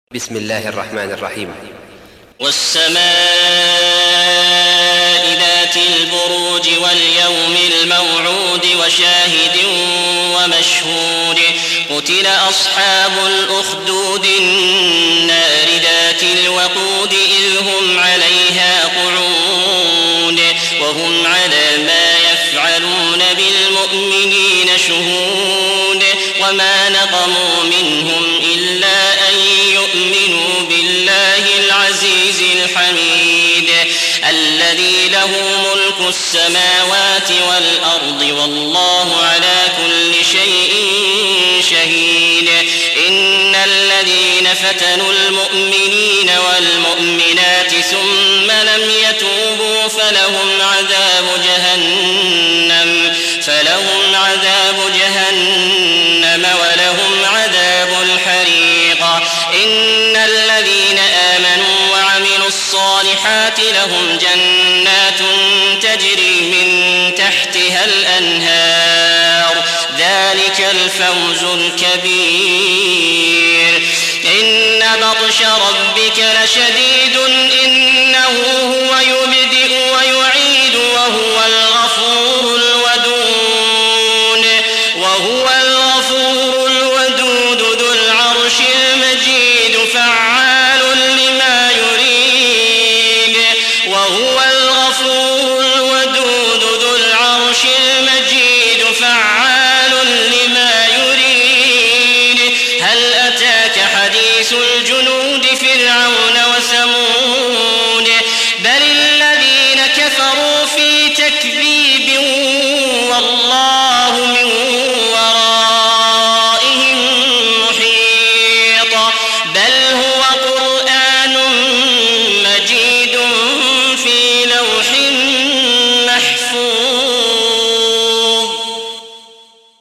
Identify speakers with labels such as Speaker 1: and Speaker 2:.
Speaker 1: بسم الله الرحمن الرحيم.
Speaker 2: والسماء ذات البروج واليوم الموعود وشاهد ومشهود قتل أصحاب الأخدود النار ذات الوقود إذ هم عليها قعود وهم على ما يفعلون بالمؤمنين شهود وما نقموا منهم إلا أن يؤمنوا بالله العزيز الحميد الذي له ملك السماوات والأرض والله على كل شيء شهيد. إن الذين فتنوا المؤمنين والمؤمنات ثم لم يتوبوا فلهم عذاب جهنم ولهم عذاب الحريق. إن الذين آمنوا وعملوا الصالحات لهم جنات تجري من تحتها الأنهار ذلك الفوز الكبير. إن بطش ربك لشديد إنه هو يبدئ ويعيد وهو